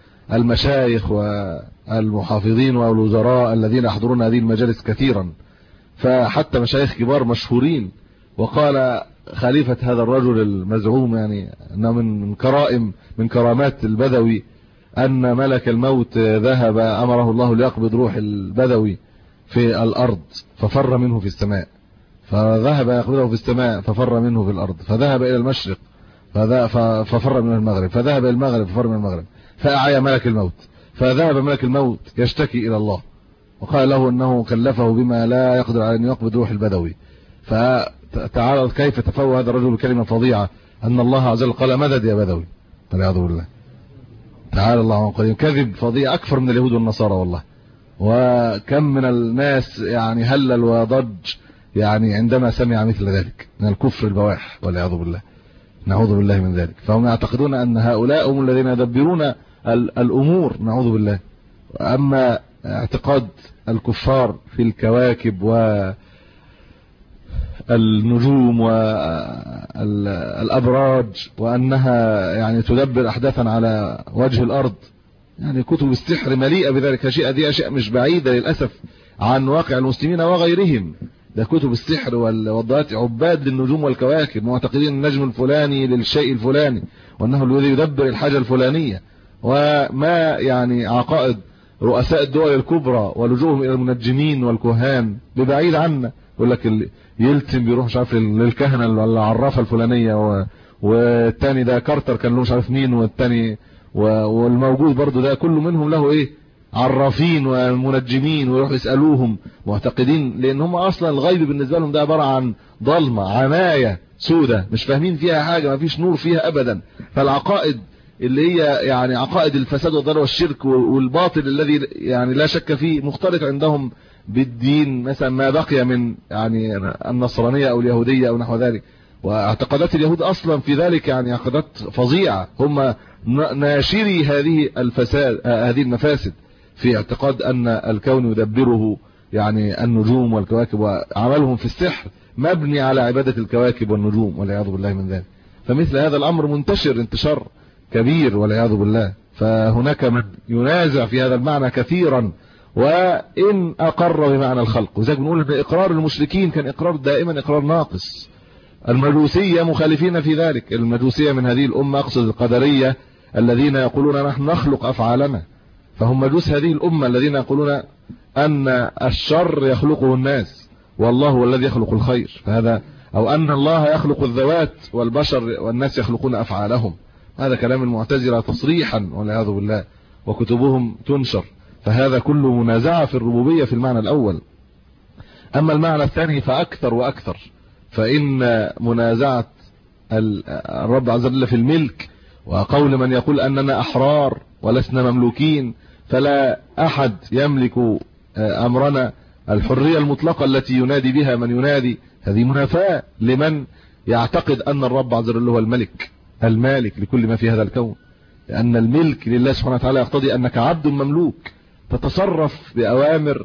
والمشايخ والمحافظين والوزراء الذين يحضرون هذه المجالس كثيرا، فحتى مشايخ كبار مشهورين. وقال خليفة هذا الرجل المزعوم يعني أنه من كرامات البدوي أن ملك الموت ذهب أمره الله ليقبض روح البدوي في الأرض ففر منه في السماء، فذهب يقبضه في السماء ففر منه في الأرض، فذهب إلى المشرق ففر من المغرب، فذهب إلى المغرب ففر من المغرب، فأعيا ملك الموت، فذهب ملك الموت يشتكي إلى الله وقال له أنه كلفه بما لا يقدر على أن يقبض روح البدوي. فتعالى كيف تفوه هذا الرجل بكلمة فظيعة أن الله عز وجل قال مدد يا بدوي، والعياذ بالله. تعالى الله عن قديم، كذب فظيع أكثر من اليهود والنصارى والله. وكم من الناس يعني هلل وضج يعني عندما سمع مثل ذلك من الكفر البواح والعياذ بالله، نعوذ بالله من ذلك. فهم يعتقدون أن هؤلاء هم الذين يدبرون الأمور، نعوذ بالله. أما اعتقاد الكفار في الكواكب والنجوم والأبراج وأنها يعني تدبر أحداثا على وجه الأرض، يعني كتب السحر مليئة بذلك. دي أشياء مش بعيدة للأسف عن واقع المسلمين وغيرهم. ده كتب السحر والضوات عباد للنجوم والكواكب، معتقدين النجم الفلاني للشيء الفلاني وأنه الذي يدبر الحاجة الفلانية. وما يعني عقائد رؤساء الدول الكبرى ولجوءهم إلى المنجمين والكهان ببعيد عنا. يقول لك يلتم بيروح مش عارف للكهنة العرافة الفلانية، والتاني ده كارتر كان له مش عارف مين، والتاني والموجود برضو ده كل منهم له ايه عرافين ومنجمين، ويروحوا يسألوهم معتقدين، لان هم اصلا الغيب بالنسبة لهم ده عبارة عن ضلمة عناية سودة مش فاهمين فيها حاجة، ما فيش نور فيها ابدا. فالعقائد اللي هي يعني عقائد الفساد والضلال والشرك والباطل الذي يعني لا شك فيه مختلط عندهم بالدين، مثلا ما بقي من يعني النصرانية او اليهودية او نحو ذلك. واعتقادات اليهود اصلا في ذلك يعني اعتقادات فظيعة، هم ناشري هذه الفساد هذه المفاسد في اعتقاد ان الكون يدبره يعني النجوم والكواكب، وعملهم في السحر مبني على عبادة الكواكب والنجوم والعياذ بالله من ذلك. فمثل هذا الامر منتشر انتشار كبير والعياذ بالله. فهناك من ينازع في هذا المعنى كثيرا، وان اقر بمعنى الخلق. وزي بنقول ان اقرار المشركين كان اقرار دائما اقرار ناقص. المجوسية مخالفين في ذلك، المجوسية من هذه الامة، اقصد القدرية الذين يقولون نحن نخلق افعالنا، فهم مجوس هذه الامة الذين يقولون ان الشر يخلقه الناس والله هو الذي يخلق الخير، فهذا او ان الله يخلق الذوات والبشر والناس يخلقون افعالهم. هذا كلام المعتزلة تصريحا والعياذ بالله، وكتبهم تنشر. فهذا كله منازعة في الربوبية في المعنى الأول. أما المعنى الثاني فأكثر وأكثر، فإن منازعة الرب عز وجل في الملك، وقول من يقول أننا أحرار ولسنا مملوكين، فلا أحد يملك أمرنا، الحرية المطلقة التي ينادي بها من ينادي، هذه منافاة لمن يعتقد أن الرب عز وجل هو الملك المالك لكل ما في هذا الكون. لأن الملك لله سبحانه وتعالى يقتضي أنك عبد مملوك تتصرف بأوامر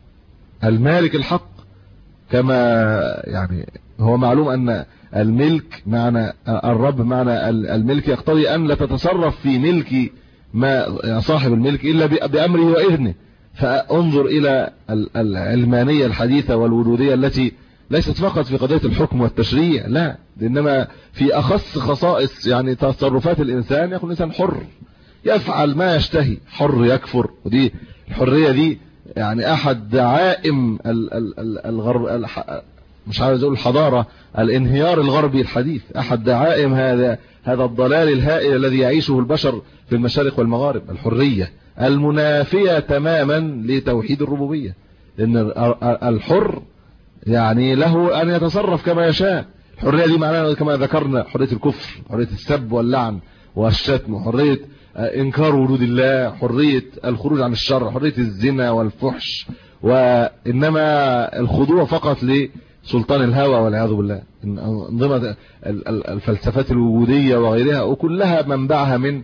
المالك الحق، كما يعني هو معلوم أن الملك معنى الرب، معنى الملك يقتضي أن لا تتصرف في ملك ما صاحب الملك إلا بأمره وإذنه. فانظر إلى العلمانية الحديثة والوجودية التي ليست فقط في قضية الحكم والتشريع، لا، إنما في أخص خصائص يعني تصرفات الإنسان. يكون الإنسان حر يفعل ما يشتهي، حر يكفر. ودي الحرية دي يعني أحد دعائم الغرب، مش عاوز أقول الحضارة، الانهيار الغربي الحديث، أحد دعائم هذا الضلال الهائل الذي يعيشه البشر في المشارق والمغارب. الحرية المنافية تماما لتوحيد الربوبية، لأن الحر يعني له أن يتصرف كما يشاء. الحرية دي معناها كما ذكرنا حرية الكفر، حرية السب واللعن والشتم، حرية إنكار وجود الله، حرية الخروج عن الشر، حرية الزنا والفحش، وإنما الخضوع فقط لسلطان الهوى والعياذ بالله. انظمة الفلسفات الوجودية وغيرها، وكلها منبعها من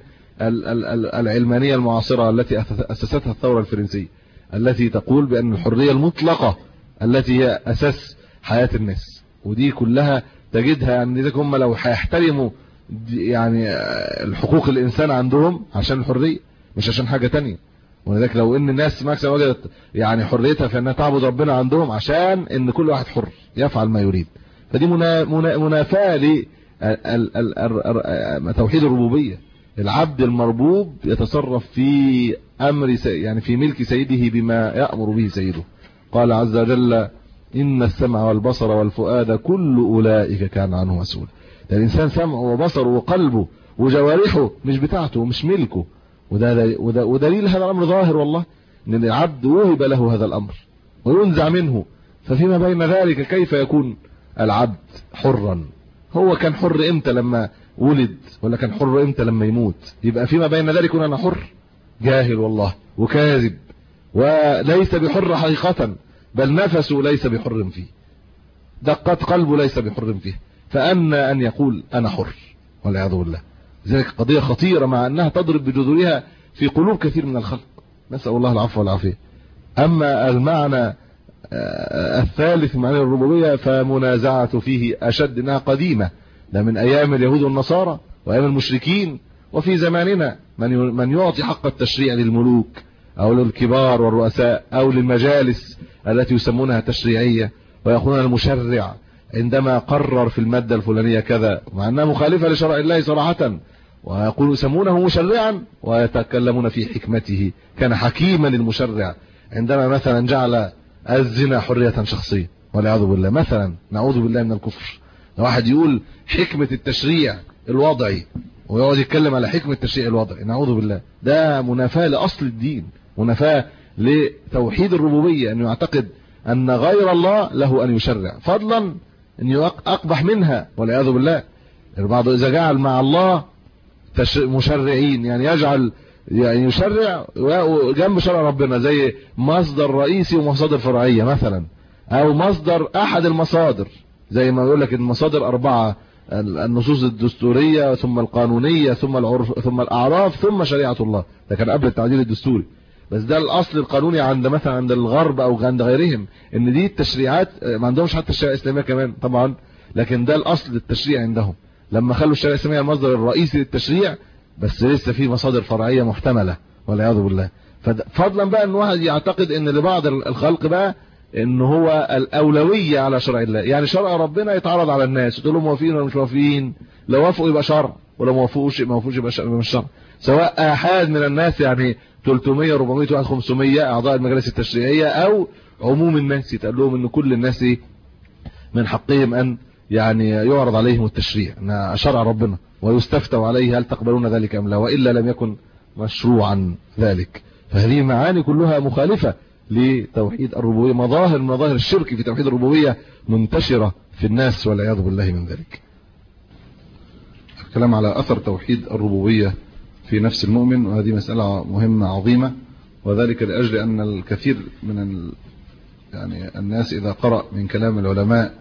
العلمانية المعاصرة التي أسستها الثورة الفرنسية، التي تقول بأن الحرية المطلقة التي هي أساس حياة الناس. ودي كلها تجدها يعني لذلك هم لو هيحترموا يعني الحقوق الإنسان عندهم عشان الحرية مش عشان حاجة تانية. ولذلك لو ان الناس مثلا وجدت يعني حريتها في انها تعبد ربنا عندهم عشان ان كل واحد حر يفعل ما يريد، فدي منافاة لتوحيد الربوبية. العبد المربوب يتصرف في امر يعني في ملك سيده بما يأمر به سيده. قال عز وجل ان السمع والبصر والفؤاد كل اولئك كان عنه مسؤولا. الانسان سمعه وبصره وقلبه وجوارحه مش بتاعته ومش ملكه، ودليل هذا الامر ظاهر والله، ان العبد وهب له هذا الامر وينزع منه، ففيما بين ذلك كيف يكون العبد حرا؟ هو كان حر امتى لما ولد، ولا كان حر امتى لما يموت؟ يبقى فيما بين ذلك يكون انا حر؟ جاهل والله وكاذب، وليس بحر حقيقة، بل نفسه ليس بحر فيه، دقة قلبه ليس بحر فيه، فأنا أن يقول أنا حر والعياذ بالله. ذلك قضية خطيرة مع أنها تضرب بجذورها في قلوب كثير من الخلق، نسأل الله العفو والعافية. أما المعنى الثالث معنى الربوبية فمنازعة فيه أشد، أنها قديمة، ده من أيام اليهود والنصارى وأيام المشركين، وفي زماننا من يعطي حق التشريع للملوك أو للكبار والرؤساء أو للمجالس التي يسمونها تشريعية، ويقولون المشرع عندما قرر في المادة الفلانية كذا مع أنها مخالفة لشرع الله صراحة، ويقولوا يسمونه مشرعا ويتكلمون في حكمته. كان حكيما المشرع عندما مثلا جعل الزنا حرية شخصية والعياذ بالله، مثلا نعوذ بالله من الكفر. واحد يقول حكمة التشريع الوضعي ويقعد يتكلم على حكمة التشريع الوضعي، نعوذ بالله، ده منافاة لأصل الدين، منافاة لتوحيد الربوبية، أنه يعتقد أن غير الله له أن يشرع، فضلا أن أقبح منها والعياذ بالله. البعض إذا جعل مع الله مشرعين، يعني يجعل يعني يشرع جنب شرع ربنا زي مصدر رئيسي ومصادر فرعية مثلا، أو مصدر أحد المصادر، زي ما يقول لك المصادر 4: النصوص الدستورية ثم القانونية ثم العرف ثم الأعراف ثم شريعة الله. ده كان قبل التعديل الدستوري، بس ده الأصل القانوني عند مثلا عند الغرب أو عند غيرهم، إن دي التشريعات ما عندهمش حتى الشريعة الإسلامية كمان طبعا، لكن ده الأصل التشريع عندهم. لما خلوا الشريعة الإسلامية المصدر الرئيسي للتشريع، بس لسه في مصادر فرعية محتملة والعياذ بالله. فضلا بقى ان واحد يعتقد ان لبعض الخلق بقى ان هو الأولوية على شرع الله، يعني شرع ربنا يتعرض على الناس، تقول لهم موافقين ولا مش موافقين، لو وافقوا يبقى شرع، ولو ما وافقوش يبقى مش شرع، سواء احد من الناس يعني 300 400 500 اعضاء المجالس التشريعية، او عموم الناس يتقال لهم ان كل الناس من حقهم ان يعني يعرض عليهم التشريع ان شرع ربنا ويستفتوا عليه هل تقبلون ذلك ام لا، والا لم يكن مشروعا ذلك. فهذه معاني كلها مخالفة لتوحيد الربوبية، مظاهر من مظاهر الشرك في توحيد الربوبية منتشرة في الناس والعياذ بالله من ذلك. الكلام على أثر توحيد الربوبية في نفس المؤمن، وهذه مسألة مهمة عظيمة، وذلك لأجل أن الكثير من يعني الناس إذا قرأ من كلام العلماء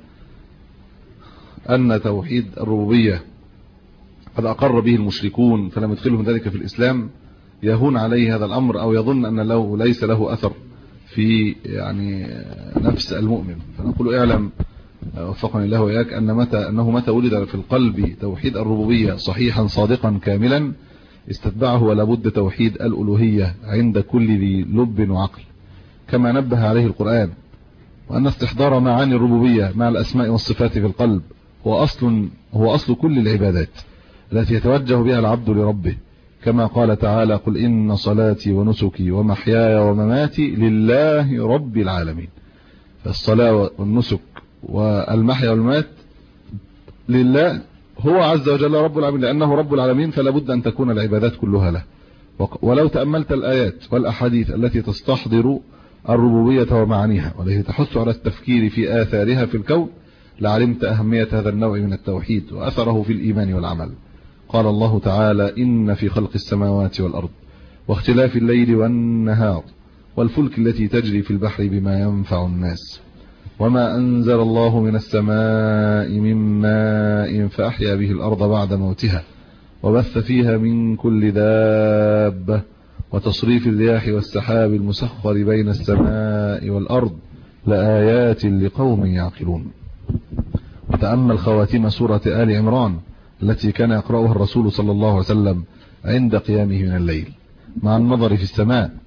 أن توحيد الربوبية قد أقر به المشركون فلم يدخلهم ذلك في الإسلام، يهون عليه هذا الأمر، أو يظن أن له ليس له أثر في يعني نفس المؤمن. فنقول اعلم وفقني الله وإياك أنه متى ولد في القلب توحيد الربوبية صحيحا صادقا كاملا استتبعه ولا بد توحيد الألوهية عند كل ذي لب وعقل، كما نبه عليه القرآن، وأن استحضار معاني الربوبية مع الأسماء والصفات في القلب هو أصل كل العبادات التي يتوجه بها العبد لربه، كما قال تعالى: قل إن صلاتي ونسكي ومحياي ومماتي لله رب العالمين. فالصلاة والنسك والمحيا والممات لله، هو عز وجل رب العالمين، لأنه رب العالمين فلا بد أن تكون العبادات كلها له. ولو تأملت الآيات والأحاديث التي تستحضر الربوبية ومعانيها والتي تحث على التفكير في آثارها في الكون لعلمت أهمية هذا النوع من التوحيد وأثره في الإيمان والعمل. قال الله تعالى: إن في خلق السماوات والأرض واختلاف الليل والنهار والفلك التي تجري في البحر بما ينفع الناس وما أنزل الله من السماء من ماء فأحيا به الأرض بعد موتها وبث فيها من كل دابة وتصريف الرياح والسحاب المسخر بين السماء والأرض لآيات لقوم يعقلون. وتأمل خواتيم سورة آل عمران التي كان يقرأها الرسول صلى الله عليه وسلم عند قيامه من الليل مع النظر في السماء،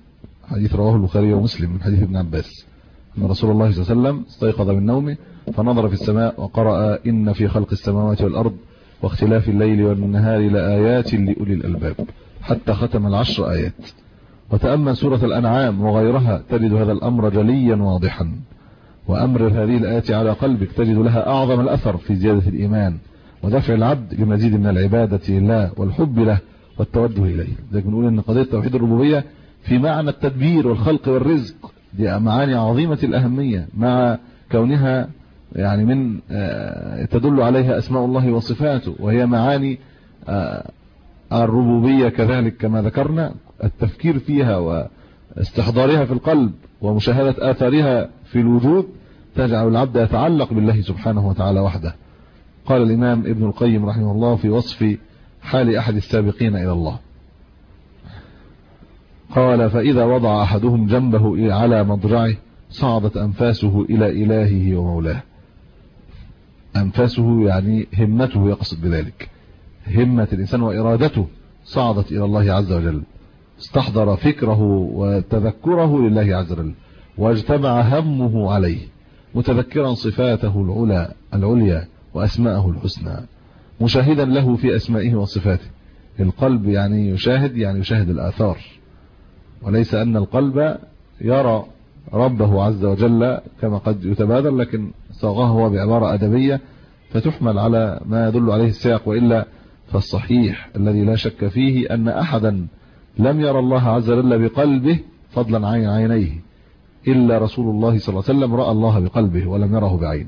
حديث رواه البخاري ومسلم من حديث ابن عباس أن رسول الله صلى الله عليه وسلم استيقظ من نومه فنظر في السماء وقرأ إن في خلق السماوات والأرض واختلاف الليل والنهار لآيات لأولي الألباب حتى ختم 10 آيات. وتأمل سورة الأنعام وغيرها تجد هذا الأمر جليا واضحا، وأمر هذه الآيات على قلبك تجد لها أعظم الأثر في زيادة الإيمان ودفع العبد لمزيد من العبادة لله والحب له والتوجه إليه. ذلك نقول أن قضية توحيد الربوبية في معنى التدبير والخلق والرزق دي معاني عظيمة الأهمية، مع كونها يعني من تدل عليها أسماء الله وصفاته، وهي معاني الربوبية كذلك كما ذكرنا. التفكير فيها واستحضارها في القلب ومشاهدة آثارها في الوجود تجعل العبد يتعلق بالله سبحانه وتعالى وحده. قال الإمام ابن القيم رحمه الله في وصف حال أحد السابقين إلى الله، قال: فإذا وضع أحدهم جنبه على مضجعه صعدت أنفاسه إلى إلهه ومولاه. أنفاسه يعني همته، يقصد بذلك همة الإنسان وإرادته صعدت إلى الله عز وجل، استحضر فكره وتذكره لله عز وجل، واجتمع همه عليه متذكرا صفاته العليا وأسماءه الحسنى، مشاهدا له في أسمائه وصفاته. القلب يعني يشاهد الآثار، وليس أن القلب يرى ربه عز وجل كما قد يتبادل، لكن صاغه هو بعبارة أدبية فتحمل على ما يدل عليه السياق. وإلا فالصحيح الذي لا شك فيه أن أحدا لم يرى الله عز وجل بقلبه فضلا عن عينيه إلا رسول الله صلى الله عليه وسلم رأى الله بقلبه ولم يره بعينه.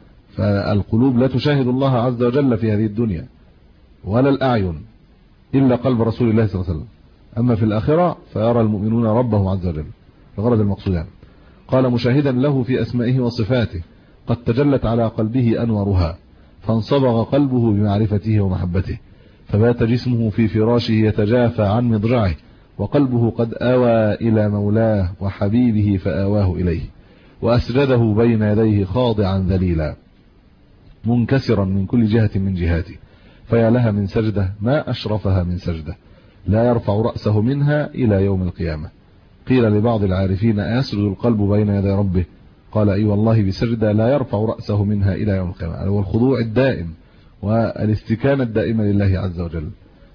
فالقلوب لا تشاهد الله عز وجل في هذه الدنيا ولا الأعين إلا قلب رسول الله صلى الله عليه وسلم. أما في الآخرة فيرى المؤمنون ربه عز وجل. الغرض المقصود يعني قال: مشاهدا له في أسمائه وصفاته قد تجلت على قلبه أنوارها فانصبغ قلبه بمعرفته ومحبته، فبات جسمه في فراشه يتجافى عن مضجعه، وقلبه قد آوى إلى مولاه وحبيبه فآواه إليه، وأسجده بين يديه خاضعا ذليلا منكسرا من كل جهة من جهاته، فيا لها من سجدة ما أشرفها من سجدة لا يرفع رأسه منها إلى يوم القيامة. قيل لبعض العارفين: أيسجد القلب بين يدي ربه؟ قال: أي والله بسجدة لا يرفع رأسه منها إلى يوم القيامة. هو الخضوع الدائم والاستكانة الدائمة لله عز وجل.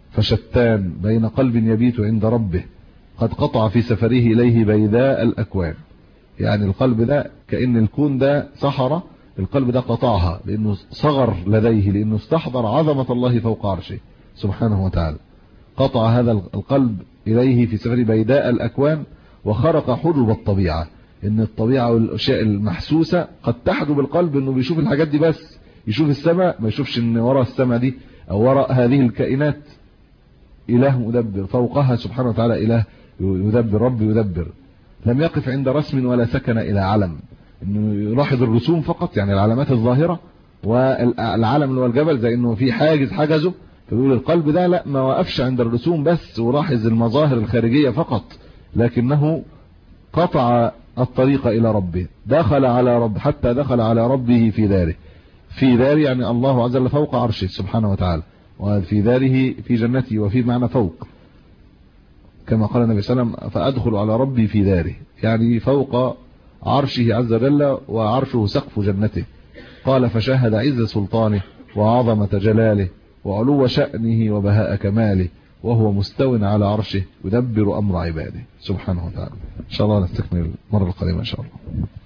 فشتان بين قلب يبيت عند ربه قد قطع في سفره إليه بيداء الأكوان، يعني القلب ده كأن الكون ده صحراء، القلب ده قطعها لأنه صغر لديه، لأنه استحضر عظمة الله فوق عرشه سبحانه وتعالى. قطع هذا القلب إليه في سفر بيداء الأكوان وخرق حجب الطبيعة، إن الطبيعة والأشياء المحسوسة قد تحجب القلب، إنه بيشوف الحاجات دي بس، يشوف السماء ما يشوفش إن وراء السماء دي أو وراء هذه الكائنات إله مدبر، فوقها سبحانه وتعالى إله يدبر، رب يدبر. لم يقف عند رسم ولا سكن إلى علم، إنه يلاحظ الرسوم فقط، يعني العلامات الظاهرة، والعلم اللي هو الجبل زي إنه في حاجزه، فيقول القلب ده لا، ما وقفش عند الرسوم بس ولاحظ المظاهر الخارجية فقط، لكنه قطع الطريق إلى ربه، دخل على رب حتى دخل على ربه في داره. في دار يعني الله عز وجل فوق عرشه سبحانه وتعالى، وفي داره في جنته، وفي معنى فوق، كما قال النبي صلى الله عليه وسلم: فأدخل على ربي في داره، يعني فوق عرشه عز وجل، وعرشه سقف جنته. قال: فشاهد عز سلطانه وعظمة جلاله وعلو شأنه وبهاء كماله، وهو مستو على عرشه يدبر أمر عباده سبحانه وتعالى. إن شاء الله نستكمل المرة القادمة إن شاء الله.